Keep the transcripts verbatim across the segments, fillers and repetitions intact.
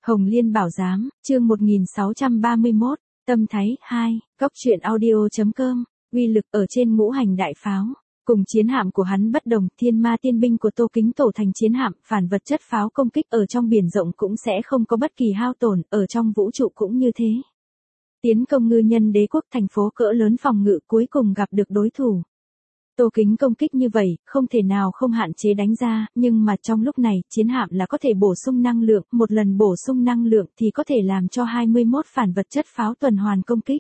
Hồng Liên Bảo Giám, chương một nghìn sáu trăm ba mươi mốt, Tâm Thái, hai, Cóc truyện audio.com, uy lực ở trên ngũ hành đại pháo. Cùng chiến hạm của hắn bất đồng, thiên ma tiên binh của Tô Kính tổ thành chiến hạm, phản vật chất pháo công kích ở trong biển rộng cũng sẽ không có bất kỳ hao tổn, ở trong vũ trụ cũng như thế. Tiến công ngư nhân đế quốc thành phố cỡ lớn phòng ngự cuối cùng gặp được đối thủ. Tô Kính công kích như vậy, không thể nào không hạn chế đánh ra, nhưng mà trong lúc này, chiến hạm là có thể bổ sung năng lượng, một lần bổ sung năng lượng thì có thể làm cho hai mươi mốt phản vật chất pháo tuần hoàn công kích.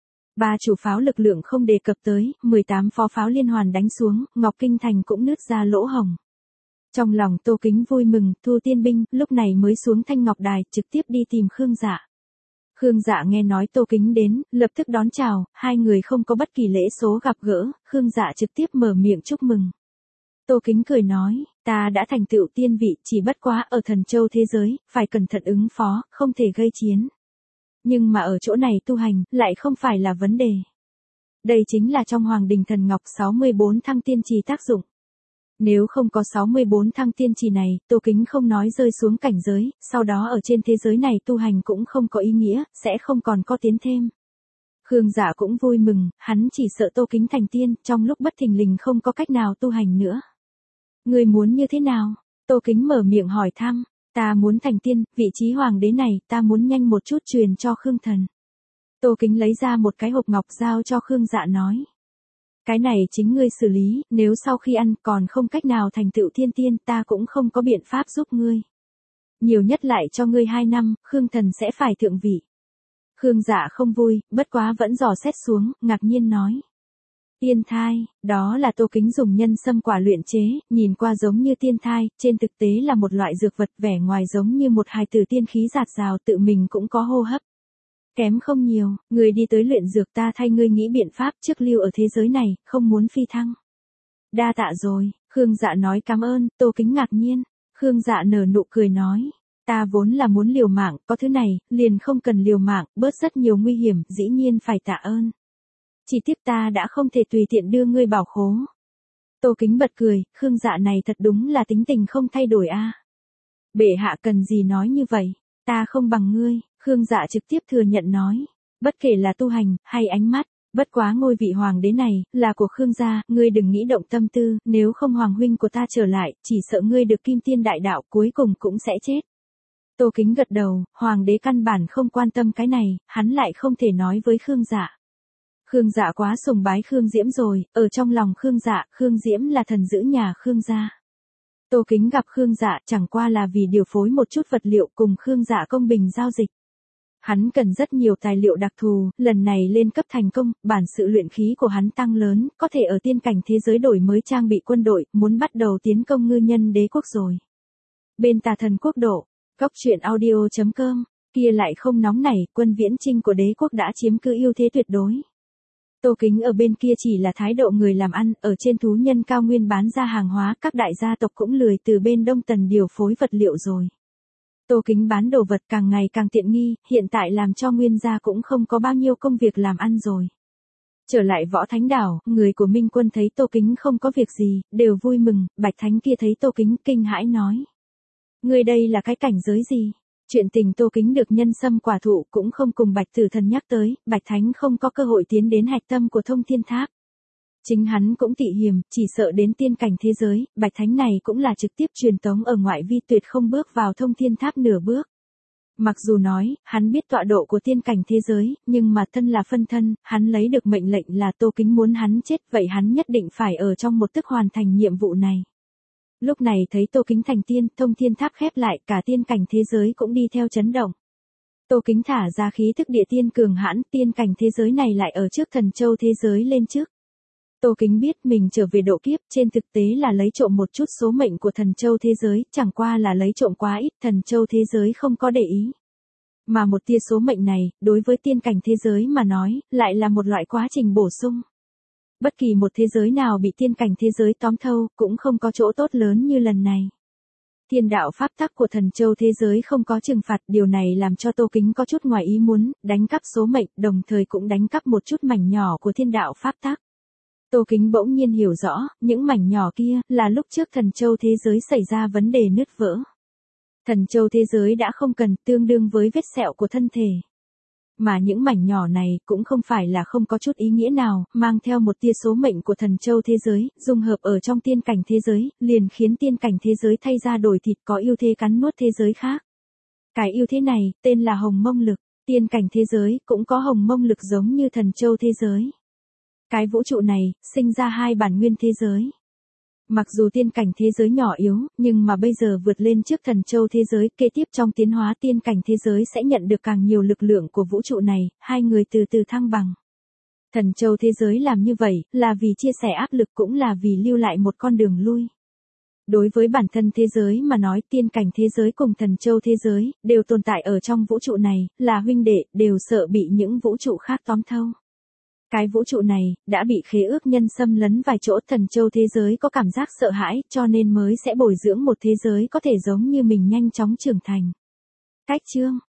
Ba chủ pháo lực lượng không đề cập tới, mười tám phó pháo liên hoàn đánh xuống, Ngọc Kinh Thành cũng nứt ra lỗ hồng. Trong lòng Tô Kính vui mừng, Thu Tiên binh, lúc này mới xuống Thanh Ngọc Đài, trực tiếp đi tìm Khương Dạ. Khương Dạ nghe nói Tô Kính đến, lập tức đón chào, hai người không có bất kỳ lễ số gặp gỡ, Khương Dạ trực tiếp mở miệng chúc mừng. Tô Kính cười nói, ta đã thành tựu tiên vị, chỉ bất quá ở thần châu thế giới, phải cẩn thận ứng phó, không thể gây chiến. Nhưng mà ở chỗ này tu hành, lại không phải là vấn đề. Đây chính là trong Hoàng Đình Thần Ngọc sáu mươi bốn thăng tiên trì tác dụng. Nếu không có sáu mươi bốn thăng tiên trì này, Tô Kính không nói rơi xuống cảnh giới, sau đó ở trên thế giới này tu hành cũng không có ý nghĩa, sẽ không còn có tiến thêm. Khương Dạ cũng vui mừng, hắn chỉ sợ Tô Kính thành tiên, trong lúc bất thình lình không có cách nào tu hành nữa. Người muốn như thế nào? Tô Kính mở miệng hỏi thăm, ta muốn thành tiên, vị trí hoàng đế này, ta muốn nhanh một chút truyền cho Khương Thần. Tô Kính lấy ra một cái hộp ngọc giao cho Khương Dạ nói. Cái này chính ngươi xử lý, nếu sau khi ăn còn không cách nào thành tựu thiên tiên ta cũng không có biện pháp giúp ngươi. Nhiều nhất lại cho ngươi hai năm, Khương Thần sẽ phải thượng vị. Khương Dạ không vui, bất quá vẫn dò xét xuống, ngạc nhiên nói. Tiên thai, đó là Tô Kính dùng nhân sâm quả luyện chế, nhìn qua giống như tiên thai, trên thực tế là một loại dược vật vẻ ngoài giống như một hài tử tiên khí giạt rào tự mình cũng có hô hấp. Kém không nhiều, người đi tới luyện dược ta thay ngươi nghĩ biện pháp trước lưu ở thế giới này, không muốn phi thăng. Đa tạ rồi, Khương Dạ nói cảm ơn, Tô Kính ngạc nhiên, Khương Dạ nở nụ cười nói, ta vốn là muốn liều mạng, có thứ này, liền không cần liều mạng, bớt rất nhiều nguy hiểm, dĩ nhiên phải tạ ơn. Chỉ tiếp ta đã không thể tùy tiện đưa ngươi bảo khố. Tô Kính bật cười, Khương Dạ này thật đúng là tính tình không thay đổi a. Bệ hạ cần gì nói như vậy, ta không bằng ngươi. Khương Dạ trực tiếp thừa nhận nói, bất kể là tu hành, hay ánh mắt, bất quá ngôi vị hoàng đế này, là của Khương gia, ngươi đừng nghĩ động tâm tư, nếu không hoàng huynh của ta trở lại, chỉ sợ ngươi được kim tiên đại đạo cuối cùng cũng sẽ chết. Tô Kính gật đầu, hoàng đế căn bản không quan tâm cái này, hắn lại không thể nói với Khương Dạ. Khương Dạ quá sùng bái Khương Diễm rồi, ở trong lòng Khương Dạ, Khương Diễm là thần giữ nhà Khương gia. Tô Kính gặp Khương Dạ chẳng qua là vì điều phối một chút vật liệu cùng Khương Dạ công bình giao dịch. Hắn cần rất nhiều tài liệu đặc thù, lần này lên cấp thành công, bản sự luyện khí của hắn tăng lớn, có thể ở tiên cảnh thế giới đổi mới trang bị quân đội, muốn bắt đầu tiến công ngư nhân đế quốc rồi. Bên Tà Thần quốc độ, Cóc truyện audio.com, kia lại không nóng nảy, quân viễn chinh của đế quốc đã chiếm cứ ưu thế tuyệt đối. Tô Kính ở bên kia chỉ là thái độ người làm ăn, ở trên thú nhân cao nguyên bán ra hàng hóa, các đại gia tộc cũng lười từ bên Đông Tần điều phối vật liệu rồi. Tô Kính bán đồ vật càng ngày càng tiện nghi, hiện tại làm cho nguyên gia cũng không có bao nhiêu công việc làm ăn rồi. Trở lại Võ Thánh Đảo, người của Minh Quân thấy Tô Kính không có việc gì, đều vui mừng, Bạch Thánh kia thấy Tô Kính kinh hãi nói. Người đây là cái cảnh giới gì? Chuyện tình Tô Kính được nhân sâm quả thụ cũng không cùng Bạch Tử Thần nhắc tới, Bạch Thánh không có cơ hội tiến đến hạch tâm của Thông Thiên Tháp. Chính hắn cũng tị hiềm, chỉ sợ đến tiên cảnh thế giới, Bạch Thánh này cũng là trực tiếp truyền tống ở ngoại vi tuyệt không bước vào Thông Thiên Tháp nửa bước. Mặc dù nói, hắn biết tọa độ của tiên cảnh thế giới, nhưng mà thân là phân thân, hắn lấy được mệnh lệnh là Tô Kính muốn hắn chết, vậy hắn nhất định phải ở trong một tức hoàn thành nhiệm vụ này. Lúc này thấy Tô Kính thành tiên, Thông Thiên Tháp khép lại, cả tiên cảnh thế giới cũng đi theo chấn động. Tô Kính thả ra khí thức địa tiên cường hãn, tiên cảnh thế giới này lại ở trước thần châu thế giới lên trước. Tô Kính biết mình trở về độ kiếp, trên thực tế là lấy trộm một chút số mệnh của thần châu thế giới, chẳng qua là lấy trộm quá ít, thần châu thế giới không có để ý. Mà một tia số mệnh này, đối với tiên cảnh thế giới mà nói, lại là một loại quá trình bổ sung. Bất kỳ một thế giới nào bị tiên cảnh thế giới tóm thâu, cũng không có chỗ tốt lớn như lần này. Thiên đạo pháp tắc của thần châu thế giới không có trừng phạt, điều này làm cho Tô Kính có chút ngoài ý muốn, đánh cắp số mệnh, đồng thời cũng đánh cắp một chút mảnh nhỏ của thiên đạo pháp tắc. Tô Kính bỗng nhiên hiểu rõ, những mảnh nhỏ kia, là lúc trước thần châu thế giới xảy ra vấn đề nứt vỡ. Thần châu thế giới đã không cần, tương đương với vết sẹo của thân thể. Mà những mảnh nhỏ này cũng không phải là không có chút ý nghĩa nào, mang theo một tia số mệnh của thần châu thế giới, dung hợp ở trong tiên cảnh thế giới, liền khiến tiên cảnh thế giới thay ra đổi thịt, có ưu thế cắn nuốt thế giới khác. Cái ưu thế này, tên là hồng mông lực, tiên cảnh thế giới cũng có hồng mông lực giống như thần châu thế giới. Cái vũ trụ này, sinh ra hai bản nguyên thế giới. Mặc dù tiên cảnh thế giới nhỏ yếu, nhưng mà bây giờ vượt lên trước thần châu thế giới, kế tiếp trong tiến hóa tiên cảnh thế giới sẽ nhận được càng nhiều lực lượng của vũ trụ này, hai người từ từ thăng bằng. Thần châu thế giới làm như vậy, là vì chia sẻ áp lực cũng là vì lưu lại một con đường lui. Đối với bản thân thế giới mà nói, tiên cảnh thế giới cùng thần châu thế giới, đều tồn tại ở trong vũ trụ này, là huynh đệ, đều sợ bị những vũ trụ khác tóm thâu. Cái vũ trụ này, đã bị khế ước nhân xâm lấn vài chỗ, thần châu thế giới có cảm giác sợ hãi, cho nên mới sẽ bồi dưỡng một thế giới có thể giống như mình nhanh chóng trưởng thành. Cách chương